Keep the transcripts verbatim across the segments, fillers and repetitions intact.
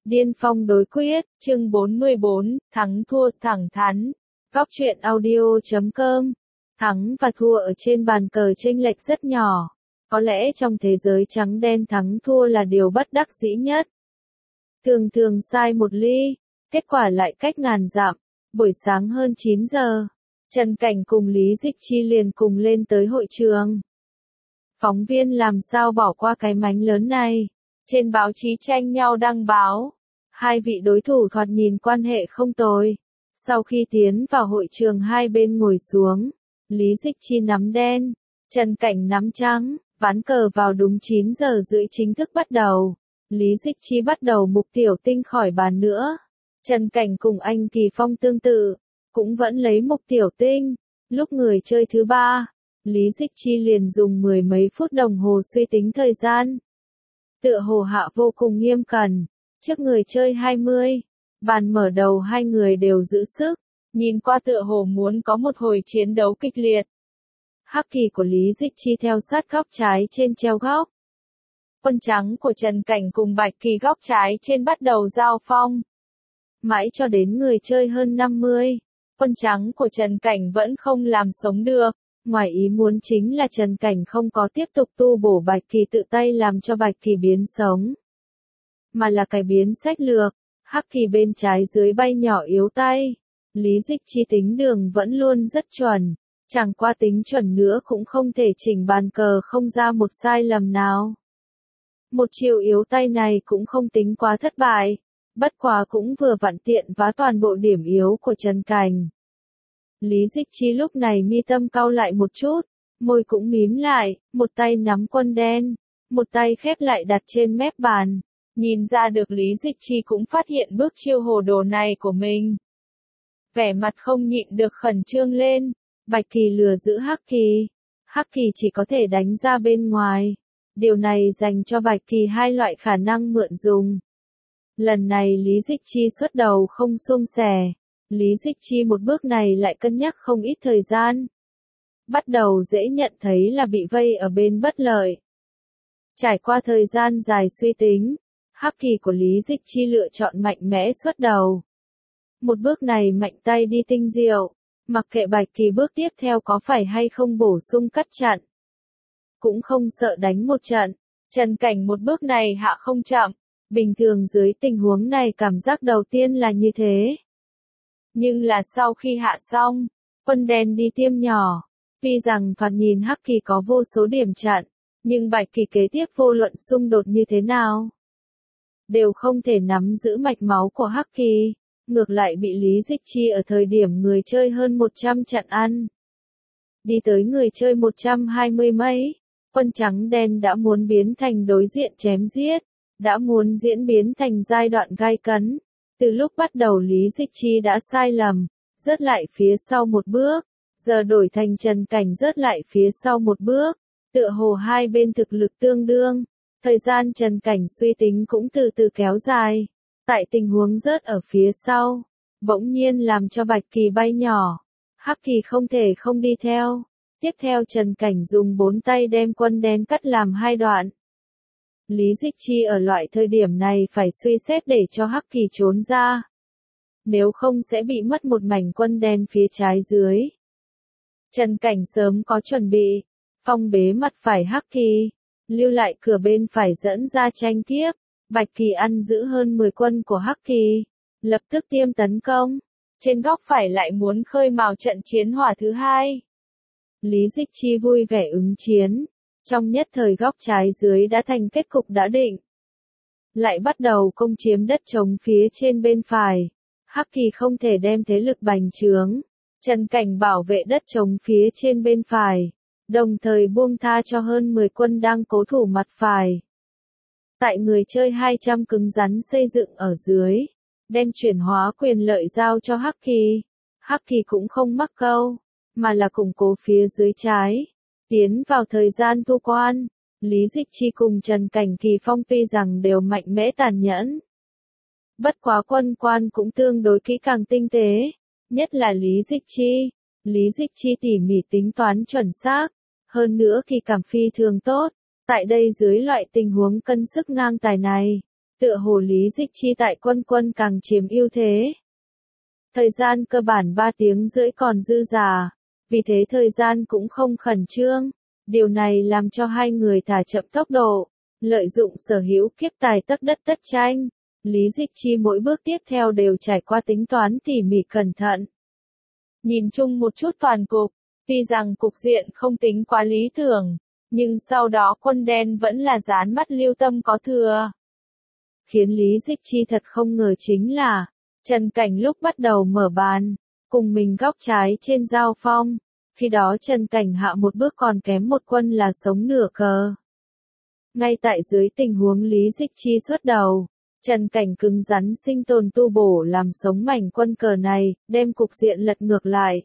Điên phong đối quyết, chương bốn mươi bốn, thắng thua thẳng thắn. Góc truyện audio chấm com. Thắng và thua ở trên bàn cờ chênh lệch rất nhỏ. Có lẽ trong thế giới trắng đen thắng thua là điều bất đắc dĩ nhất. Thường thường sai một ly, kết quả lại cách ngàn dặm. Buổi sáng hơn chín giờ, Trần Cảnh cùng Lý Dịch Chi liền cùng lên tới hội trường. Phóng viên làm sao bỏ qua cái mánh lớn này. Trên báo chí tranh nhau đăng báo. Hai vị đối thủ thoạt nhìn quan hệ không tồi. Sau khi tiến vào hội trường hai bên ngồi xuống, Lý Dịch Chi nắm đen, Trần Cảnh nắm trắng, ván cờ vào đúng chín giờ rưỡi chính thức bắt đầu. Lý Dịch Chi bắt đầu mục tiểu tinh khỏi bàn nữa. Trần Cảnh cùng anh Kỳ Phong tương tự, cũng vẫn lấy mục tiểu tinh. Lúc người chơi thứ ba, Lý Dịch Chi liền dùng mười mấy phút đồng hồ suy tính thời gian. Tựa hồ hạ vô cùng nghiêm cẩn. Trước người chơi hai mươi, bàn mở đầu hai người đều giữ sức, nhìn qua tựa hồ muốn có một hồi chiến đấu kịch liệt. Hắc kỳ của Lý Dịch Chi theo sát góc trái trên treo góc. Quân trắng của Trần Cảnh cùng bạch kỳ góc trái trên bắt đầu giao phong. Mãi cho đến người chơi hơn năm mươi, quân trắng của Trần Cảnh vẫn không làm sống được. Ngoài ý muốn chính là Trần Cảnh không có tiếp tục tu bổ bạch kỳ tự tay làm cho bạch kỳ biến sống. Mà là cải biến sách lược, hắc kỳ bên trái dưới bay nhỏ yếu tay. Lý Dịch Chi tính đường vẫn luôn rất chuẩn, chẳng qua tính chuẩn nữa cũng không thể chỉnh bàn cờ không ra một sai lầm nào. Một chiều yếu tay này cũng không tính quá thất bại, bất quá cũng vừa vặn tiện vá toàn bộ điểm yếu của Trần Cảnh. Lý Dịch Chi lúc này mi tâm cau lại một chút, môi cũng mím lại, một tay nắm quân đen, một tay khép lại đặt trên mép bàn. Nhìn ra được Lý Dịch Chi cũng phát hiện bước chiêu hồ đồ này của mình. Vẻ mặt không nhịn được khẩn trương lên, bạch kỳ lừa giữ hắc kỳ. Hắc kỳ chỉ có thể đánh ra bên ngoài. Điều này dành cho bạch kỳ hai loại khả năng mượn dùng. Lần này Lý Dịch Chi xuất đầu không suôn sẻ. Lý Dịch Chi một bước này lại cân nhắc không ít thời gian. Bắt đầu dễ nhận thấy là bị vây ở bên bất lợi. Trải qua thời gian dài suy tính, hắc kỳ của Lý Dịch Chi lựa chọn mạnh mẽ xuất đầu. Một bước này mạnh tay đi tinh diệu, mặc kệ bạch kỳ bước tiếp theo có phải hay không bổ sung cắt chặn. Cũng không sợ đánh một trận, Trần Cảnh một bước này hạ không chậm, bình thường dưới tình huống này cảm giác đầu tiên là như thế. Nhưng là sau khi hạ xong, quân đen đi tiêm nhỏ, tuy rằng thoạt nhìn hắc kỳ có vô số điểm chặn, nhưng bạch kỳ kế tiếp vô luận xung đột như thế nào, đều không thể nắm giữ mạch máu của hắc kỳ, ngược lại bị Lý Dịch Chi ở thời điểm người chơi hơn một trăm chặn ăn. Đi tới người chơi một trăm hai mươi mấy, quân trắng đen đã muốn biến thành đối diện chém giết, đã muốn diễn biến thành giai đoạn gai cấn. Từ lúc bắt đầu Lý Dịch Chi đã sai lầm, rớt lại phía sau một bước, giờ đổi thành Trần Cảnh rớt lại phía sau một bước, tựa hồ hai bên thực lực tương đương. Thời gian Trần Cảnh suy tính cũng từ từ kéo dài. Tại tình huống rớt ở phía sau, bỗng nhiên làm cho bạch kỳ bay nhỏ. Hắc kỳ không thể không đi theo. Tiếp theo Trần Cảnh dùng bốn tay đem quân đen cắt làm hai đoạn. Lý Dịch Chi ở loại thời điểm này phải suy xét để cho hắc kỳ trốn ra. Nếu không sẽ bị mất một mảnh quân đen phía trái dưới. Trần Cảnh sớm có chuẩn bị. Phong bế mặt phải hắc kỳ. Lưu lại cửa bên phải dẫn ra tranh tiếp, bạch kỳ ăn giữ hơn mười quân của hắc kỳ, lập tức tiêm tấn công, trên góc phải lại muốn khơi mào trận chiến hỏa thứ hai. Lý Dịch Chi vui vẻ ứng chiến, trong nhất thời góc trái dưới đã thành kết cục đã định. Lại bắt đầu công chiếm đất trống phía trên bên phải, hắc kỳ không thể đem thế lực bành trướng, Trần Cảnh bảo vệ đất trống phía trên bên phải. Đồng thời buông tha cho hơn mười quân đang cố thủ mặt phải. Tại người chơi hai trăm cứng rắn xây dựng ở dưới, đem chuyển hóa quyền lợi giao cho hắc kỳ. Hắc kỳ cũng không mắc câu, mà là củng cố phía dưới trái. Tiến vào thời gian thu quan, Lý Dịch Chi cùng Trần Cảnh Kỳ Phong tuy rằng đều mạnh mẽ tàn nhẫn. Bất quá quân quan cũng tương đối kỹ càng tinh tế, nhất là Lý Dịch Chi. Lý Dịch Chi tỉ mỉ tính toán chuẩn xác, hơn nữa kỳ cảm phi thường tốt. Tại đây dưới loại tình huống cân sức ngang tài này, Tựa hồ Lý Dịch Chi tại quân quân càng chiếm ưu thế. Thời gian cơ bản ba tiếng rưỡi còn dư dả, vì thế thời gian cũng không khẩn trương. Điều này làm cho hai người thả chậm tốc độ, lợi dụng sở hữu kiếp tài tất đất tất tranh. Lý Dịch Chi mỗi bước tiếp theo đều trải qua tính toán tỉ mỉ cẩn thận. Nhìn chung một chút toàn cục, tuy rằng cục diện không tính quá lý tưởng, nhưng sau đó quân đen vẫn là dán mắt Lưu Tâm có thừa. Khiến Lý Dịch Chi thật không ngờ chính là, Trần Cảnh lúc bắt đầu mở bàn, cùng mình góc trái trên giao phong, khi đó Trần Cảnh hạ một bước còn kém một quân là sống nửa cờ. Ngay tại dưới tình huống Lý Dịch Chi xuất đầu, Trần Cảnh cứng rắn sinh tồn tu bổ làm sống mảnh quân cờ này, đem cục diện lật ngược lại.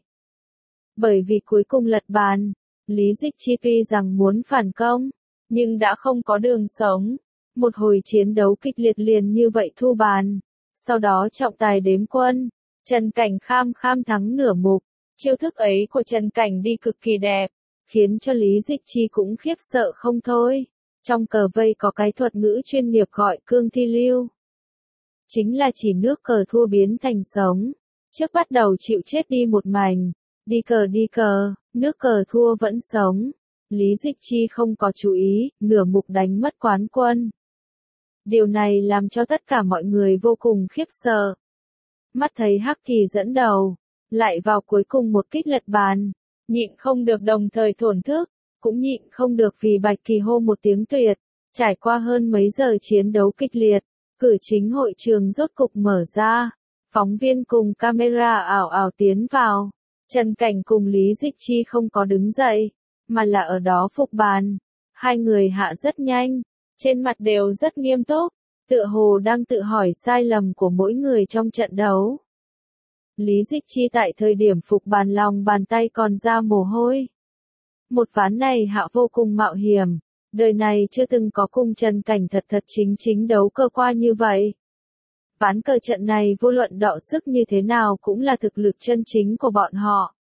Bởi vì cuối cùng lật bàn, Lý Dịch Chi tuy rằng muốn phản công, nhưng đã không có đường sống. Một hồi chiến đấu kịch liệt liền như vậy thu bàn. Sau đó trọng tài đếm quân, Trần Cảnh kham kham thắng nửa mục. Chiêu thức ấy của Trần Cảnh đi cực kỳ đẹp, khiến cho Lý Dịch Chi cũng khiếp sợ không thôi. Trong cờ vây có cái thuật ngữ chuyên nghiệp gọi cương thi lưu. Chính là chỉ nước cờ thua biến thành sống. Trước bắt đầu chịu chết đi một mảnh, đi cờ đi cờ, nước cờ thua vẫn sống. Lý Dịch Chi không có chú ý, nửa mục đánh mất quán quân. Điều này làm cho tất cả mọi người vô cùng khiếp sợ. Mắt thấy Hắc Kỳ dẫn đầu, lại vào cuối cùng một kích lật bàn, nhịn không được đồng thời thổn thức, cũng nhịn không được vì Bạch Kỳ hô một tiếng tuyệt. Trải qua hơn mấy giờ chiến đấu kịch liệt, cử chính hội trường rốt cục mở ra, phóng viên cùng camera ảo ảo tiến vào. Trần Cảnh cùng Lý Dịch Chi không có đứng dậy, mà là ở đó phục bàn. Hai người hạ rất nhanh, trên mặt đều rất nghiêm túc, tựa hồ đang tự hỏi sai lầm của mỗi người trong trận đấu. Lý Dịch Chi tại thời điểm phục bàn lòng bàn tay còn ra mồ hôi. Một ván này hạ vô cùng mạo hiểm, đời này chưa từng có cùng Trần Cảnh thật thật chính chính đấu cơ qua như vậy. Ván cờ trận này vô luận đọ sức như thế nào cũng là thực lực chân chính của bọn họ.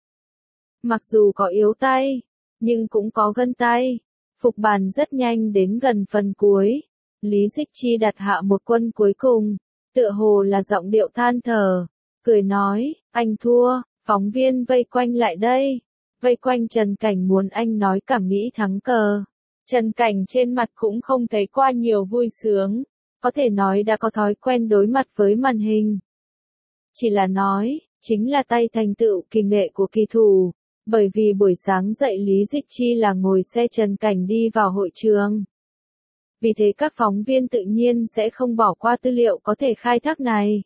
Mặc dù có yếu tay, nhưng cũng có gân tay. Phục bàn rất nhanh đến gần phần cuối. Lý Dịch Chi đặt hạ một quân cuối cùng, tựa hồ là giọng điệu than thở, cười nói, anh thua, phóng viên vây quanh lại đây. Vây quanh Trần Cảnh muốn anh nói cả Mỹ thắng cờ. Trần Cảnh trên mặt cũng không thấy qua nhiều vui sướng, có thể nói đã có thói quen đối mặt với màn hình. Chỉ là nói, chính là tay thành tựu kỳ nghệ của kỳ thủ, bởi vì buổi sáng dậy Lý Dịch Chi là ngồi xe Trần Cảnh đi vào hội trường. Vì thế các phóng viên tự nhiên sẽ không bỏ qua tư liệu có thể khai thác này.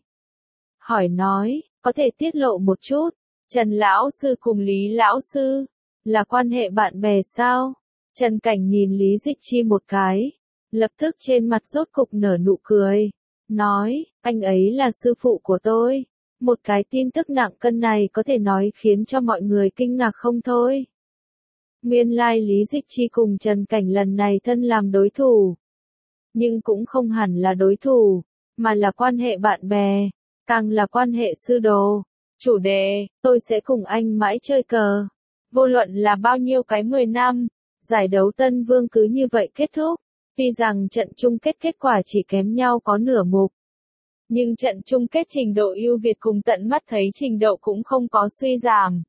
Hỏi nói, có thể tiết lộ một chút, Trần Lão Sư cùng Lý Lão Sư, là quan hệ bạn bè sao? Trần Cảnh nhìn Lý Dịch Chi một cái, lập tức trên mặt rốt cục nở nụ cười, nói, anh ấy là sư phụ của tôi. Một cái tin tức nặng cân này có thể nói khiến cho mọi người kinh ngạc không thôi. Nguyên lai Lý Dịch Chi cùng Trần Cảnh lần này thân làm đối thủ. Nhưng cũng không hẳn là đối thủ, mà là quan hệ bạn bè, càng là quan hệ sư đồ. Chủ đề, tôi sẽ cùng anh mãi chơi cờ. Vô luận là bao nhiêu cái mười năm, giải đấu Tân Vương cứ như vậy kết thúc. Tuy rằng trận chung kết kết quả chỉ kém nhau có nửa mục. Nhưng trận chung kết trình độ ưu việt cùng tận mắt thấy trình độ cũng không có suy giảm.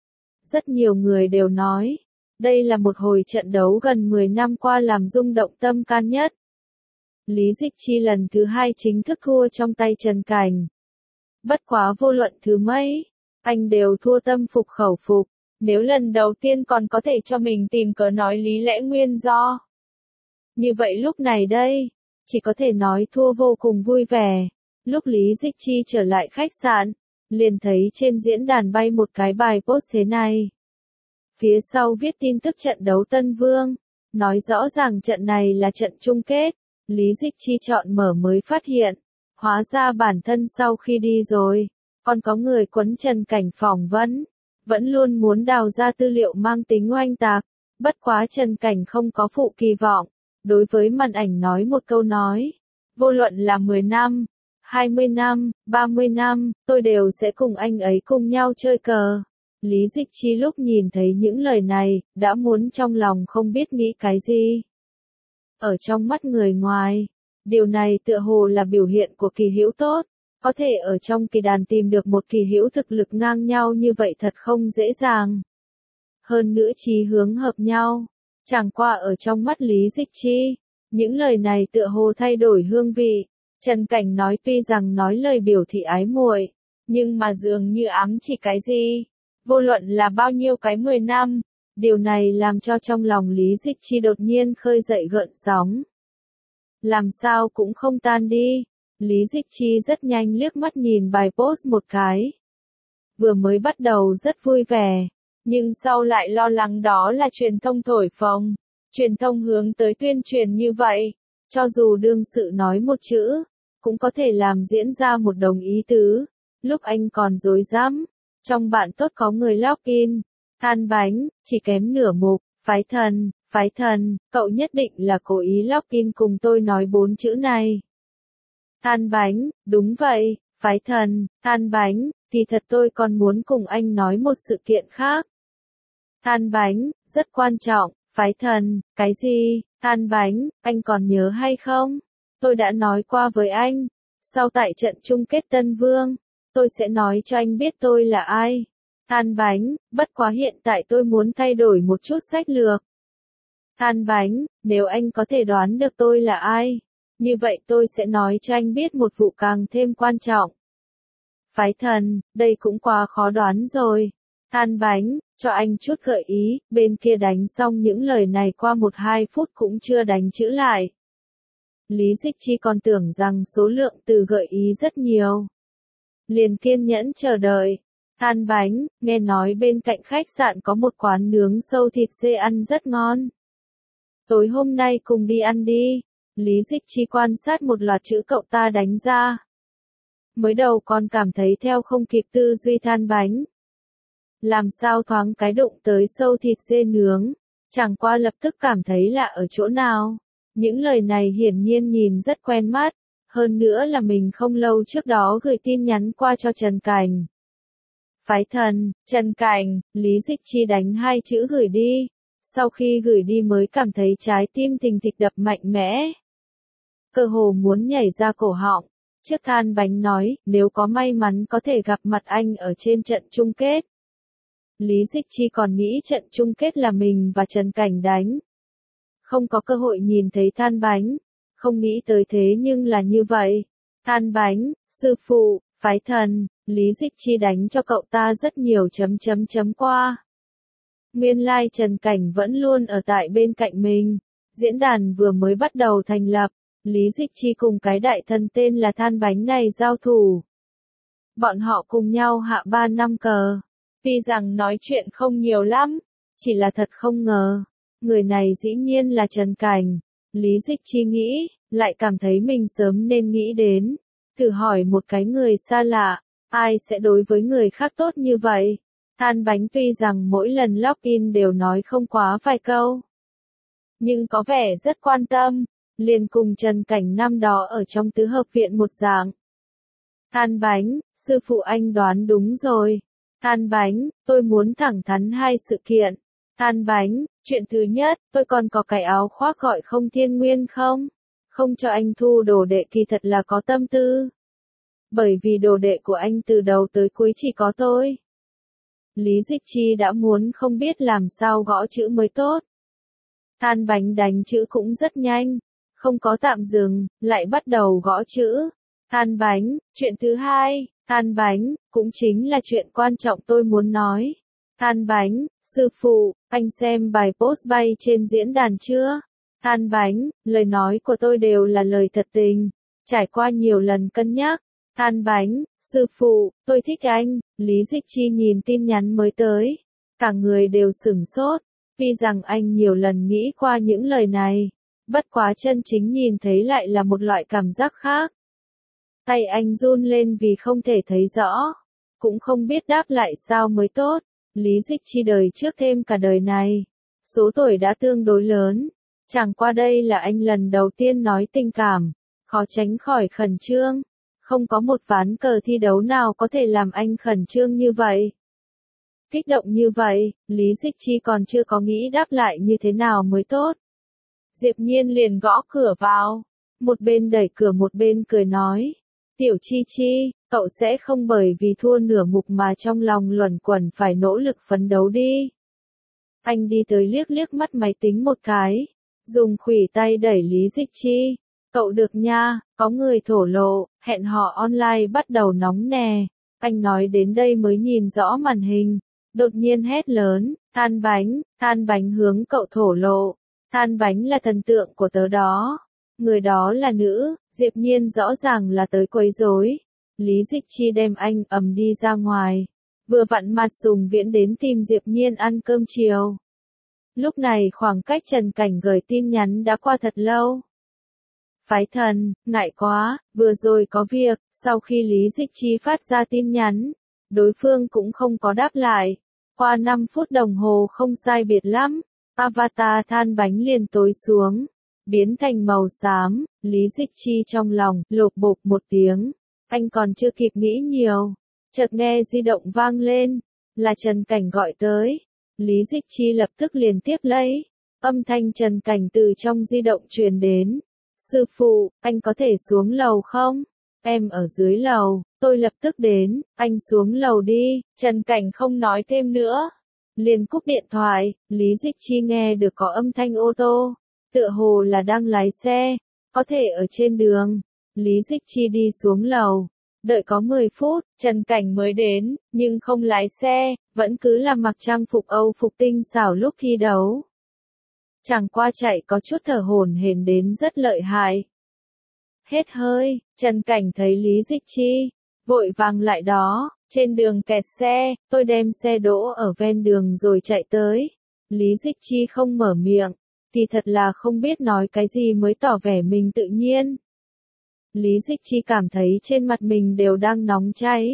Rất nhiều người đều nói, đây là một hồi trận đấu gần mười năm qua làm rung động tâm can nhất. Lý Dịch Chi lần thứ hai chính thức thua trong tay Trần Cảnh. Bất quá vô luận thứ mấy, anh đều thua tâm phục khẩu phục. Nếu lần đầu tiên còn có thể cho mình tìm cớ nói lý lẽ nguyên do. Như vậy lúc này đây, chỉ có thể nói thua vô cùng vui vẻ. Lúc Lý Dịch Chi trở lại khách sạn, liền thấy trên diễn đàn bay một cái bài post thế này. Phía sau viết tin tức trận đấu Tân Vương, nói rõ ràng trận này là trận chung kết. Lý Dịch Chi chọn mở mới phát hiện, hóa ra bản thân sau khi đi rồi, còn có người quấn Trần Cảnh phỏng vấn, vẫn luôn muốn đào ra tư liệu mang tính oanh tạc. Bất quá Trần Cảnh không có phụ kỳ vọng, đối với màn ảnh nói một câu nói, vô luận là mười năm, hai mươi năm, ba mươi năm, tôi đều sẽ cùng anh ấy cùng nhau chơi cờ. Lý Dịch Chi lúc nhìn thấy những lời này, đã muốn trong lòng không biết nghĩ cái gì. Ở trong mắt người ngoài, Điều này tựa hồ là biểu hiện của kỳ hữu tốt. Có thể ở trong kỳ đàn tìm được một kỳ hữu thực lực ngang nhau như vậy thật không dễ dàng. Hơn nữa chí hướng hợp nhau. Chẳng qua ở trong mắt Lý Dịch Chi, những lời này tựa hồ thay đổi hương vị. Trần Cảnh nói tuy rằng nói lời biểu thị ái muội, nhưng mà dường như ám chỉ cái gì. Vô luận là bao nhiêu cái mười năm, điều này làm cho trong lòng Lý Dịch Chi đột nhiên khơi dậy gợn sóng. Làm sao cũng không tan đi. Lý Dịch Chi rất nhanh liếc mắt nhìn bài post một cái. Vừa mới bắt đầu rất vui vẻ, nhưng sau lại lo lắng đó là truyền thông thổi phồng. Truyền thông hướng tới tuyên truyền như vậy, cho dù đương sự nói một chữ, cũng có thể làm diễn ra một đồng ý tứ. Lúc anh còn dối dám, trong bạn tốt có người login, than bánh, chỉ kém nửa mục, phái thần, phái thần, cậu nhất định là cố ý login cùng tôi nói bốn chữ này. Than bánh, đúng vậy, phái thần, than bánh, thì thật tôi còn muốn cùng anh nói một sự kiện khác. Than bánh, rất quan trọng, phái thần, cái gì, than bánh, anh còn nhớ hay không? Tôi đã nói qua với anh, sau tại trận chung kết Tân Vương, tôi sẽ nói cho anh biết tôi là ai. Than bánh, bất quá hiện tại tôi muốn thay đổi một chút sách lược. Than bánh, nếu anh có thể đoán được tôi là ai, như vậy tôi sẽ nói cho anh biết một vụ càng thêm quan trọng. Phái thần, đây cũng quá khó đoán rồi. Than bánh, cho anh chút gợi ý, bên kia đánh xong những lời này qua một hai phút cũng chưa đánh chữ lại. Lý Dịch Chi còn tưởng rằng số lượng từ gợi ý rất nhiều. Liền kiên nhẫn chờ đợi. Than bánh, nghe nói bên cạnh khách sạn có một quán nướng sâu thịt dê ăn rất ngon. Tối hôm nay cùng đi ăn đi. Lý Dịch Chi quan sát một loạt chữ cậu ta đánh ra. Mới đầu còn cảm thấy theo không kịp tư duy than bánh. Làm sao thoáng cái đụng tới sâu thịt dê nướng, chẳng qua lập tức cảm thấy lạ ở chỗ nào. Những lời này hiển nhiên nhìn rất quen mắt, hơn nữa là mình không lâu trước đó gửi tin nhắn qua cho Trần Cảnh. Phái thần, Trần Cảnh, Lý Dịch Chi đánh hai chữ gửi đi, sau khi gửi đi mới cảm thấy trái tim thình thịch đập mạnh mẽ. Cơ hồ muốn nhảy ra cổ họng, trước than bánh nói, nếu có may mắn có thể gặp mặt anh ở trên trận chung kết. Lý Dịch Chi còn nghĩ trận chung kết là mình và Trần Cảnh đánh. Không có cơ hội nhìn thấy than bánh, không nghĩ tới thế nhưng là như vậy. Than bánh, sư phụ, phái thần, Lý Dịch Chi đánh cho cậu ta rất nhiều chấm chấm chấm qua. Nguyên lai Trần Cảnh vẫn luôn ở tại bên cạnh mình. Diễn đàn vừa mới bắt đầu thành lập, Lý Dịch Chi cùng cái đại thần tên là than bánh này giao thủ. Bọn họ cùng nhau hạ ba năm cờ. Tuy rằng nói chuyện không nhiều lắm, chỉ là thật không ngờ. Người này dĩ nhiên là Trần Cảnh. Lý Dịch Chi nghĩ, lại cảm thấy mình sớm nên nghĩ đến. Thử hỏi một cái người xa lạ, ai sẽ đối với người khác tốt như vậy? Than bánh tuy rằng mỗi lần login đều nói không quá vài câu, nhưng có vẻ rất quan tâm, liền cùng Trần Cảnh năm đó ở trong tứ hợp viện một dạng. Than bánh, sư phụ anh đoán đúng rồi. Than bánh, tôi muốn thẳng thắn hai sự kiện. Than bánh, chuyện thứ nhất, tôi còn có cái áo khoác gọi không thiên nguyên không? Không cho anh thu đồ đệ kỳ thật là có tâm tư. Bởi vì đồ đệ của anh từ đầu tới cuối chỉ có tôi. Lý Dịch Chi đã muốn không biết làm sao gõ chữ mới tốt. Than bánh đánh chữ cũng rất nhanh, không có tạm dừng, lại bắt đầu gõ chữ. Than bánh, chuyện thứ hai, than bánh, cũng chính là chuyện quan trọng tôi muốn nói. Than bánh, sư phụ, anh xem bài post bay trên diễn đàn chưa? Than bánh, lời nói của tôi đều là lời thật tình, trải qua nhiều lần cân nhắc. Than bánh, sư phụ, tôi thích anh. Lý Dịch Chi nhìn tin nhắn mới tới, cả người đều sửng sốt. Tuy rằng anh nhiều lần nghĩ qua những lời này, bất quá chân chính nhìn thấy lại là một loại cảm giác khác. Tay anh run lên vì không thể thấy rõ, cũng không biết đáp lại sao mới tốt. Lý Dịch Chi đời trước thêm cả đời này, số tuổi đã tương đối lớn, chẳng qua đây là anh lần đầu tiên nói tình cảm, khó tránh khỏi khẩn trương. Không có một ván cờ thi đấu nào có thể làm anh khẩn trương như vậy. Kích động như vậy, Lý Dịch Chi còn chưa có nghĩ đáp lại như thế nào mới tốt. Diệp Nhiên liền gõ cửa vào. một bên đẩy cửa một bên cười nói. Tiểu Chi Chi, cậu sẽ không bởi vì thua nửa mục mà trong lòng luẩn quẩn phải nỗ lực phấn đấu đi. Anh đi tới liếc liếc mắt máy tính một cái, dùng khuỷu tay đẩy Lý Dịch Chi. Cậu được nha, có người thổ lộ, hẹn hò online bắt đầu nóng nè. Anh nói đến đây mới nhìn rõ màn hình, đột nhiên hét lớn, Than Bánh, Than Bánh hướng cậu thổ lộ. Than Bánh là thần tượng của tớ đó. Người đó là nữ, Diệp Nhiên rõ ràng là tới quấy rối. Lý Dịch Chi đem anh ầm đi ra ngoài. Vừa vặn Mạt Sùng Viễn đến tìm Diệp Nhiên ăn cơm chiều. Lúc này khoảng cách Trần Cảnh gửi tin nhắn đã qua thật lâu. Phái thần, ngại quá, vừa rồi có việc, sau khi Lý Dịch Chi phát ra tin nhắn, đối phương cũng không có đáp lại. Qua năm phút đồng hồ không sai biệt lắm, avatar Than Bánh liền tối xuống, biến thành màu xám, Lý Dịch Chi trong lòng, lộp bộp một tiếng, anh còn chưa kịp nghĩ nhiều, chợt nghe di động vang lên, là Trần Cảnh gọi tới, Lý Dịch Chi lập tức liền tiếp lấy, âm thanh Trần Cảnh từ trong di động truyền đến. Sư phụ, anh có thể xuống lầu không? Em ở dưới lầu, tôi lập tức đến, anh xuống lầu đi. Trần Cảnh không nói thêm nữa. Liền cúp điện thoại, Lý Dịch Chi nghe được có âm thanh ô tô. Tựa hồ là đang lái xe, có thể ở trên đường. Lý Dịch Chi đi xuống lầu. Đợi có mười phút, Trần Cảnh mới đến, nhưng không lái xe, vẫn cứ là mặc trang phục Âu phục tinh xảo lúc thi đấu. Chẳng qua chạy có chút thở hổn hển đến rất lợi hại. Hết hơi, Trần Cảnh thấy Lý Dịch Chi, vội vàng lại đó, trên đường kẹt xe, tôi đem xe đỗ ở ven đường rồi chạy tới. Lý Dịch Chi không mở miệng, thì thật là không biết nói cái gì mới tỏ vẻ mình tự nhiên. Lý Dịch Chi cảm thấy trên mặt mình đều đang nóng cháy.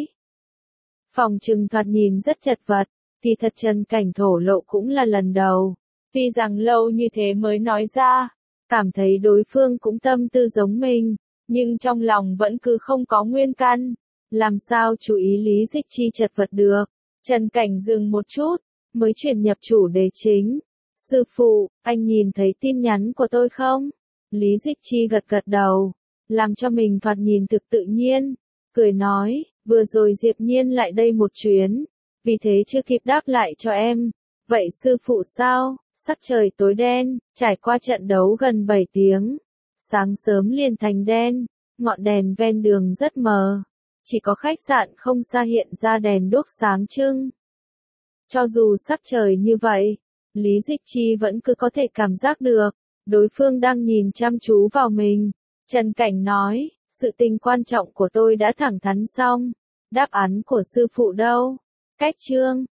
Phòng trừng thoạt nhìn rất chật vật, thì thật Trần Cảnh thổ lộ cũng là lần đầu. Tuy rằng lâu như thế mới nói ra, cảm thấy đối phương cũng tâm tư giống mình, nhưng trong lòng vẫn cứ không có nguyên căn. Làm sao chú ý Lý Dịch Chi chật vật được? Trần Cảnh dừng một chút, mới chuyển nhập chủ đề chính. Sư phụ, anh nhìn thấy tin nhắn của tôi không? Lý Dịch Chi gật gật đầu, làm cho mình thoạt nhìn thực tự nhiên, cười nói, vừa rồi Diệp Nhiên lại đây một chuyến, vì thế chưa kịp đáp lại cho em. Vậy sư phụ sao? Sắc trời tối đen, trải qua trận đấu gần bảy tiếng. Sáng sớm liền thành đen, ngọn đèn ven đường rất mờ. Chỉ có khách sạn không xa hiện ra đèn đuốc sáng trưng. Cho dù sắc trời như vậy, Lý Dịch Chi vẫn cứ có thể cảm giác được, đối phương đang nhìn chăm chú vào mình. Trần Cảnh nói, sự tình quan trọng của tôi đã thẳng thắn xong. Đáp án của sư phụ đâu? Cách chương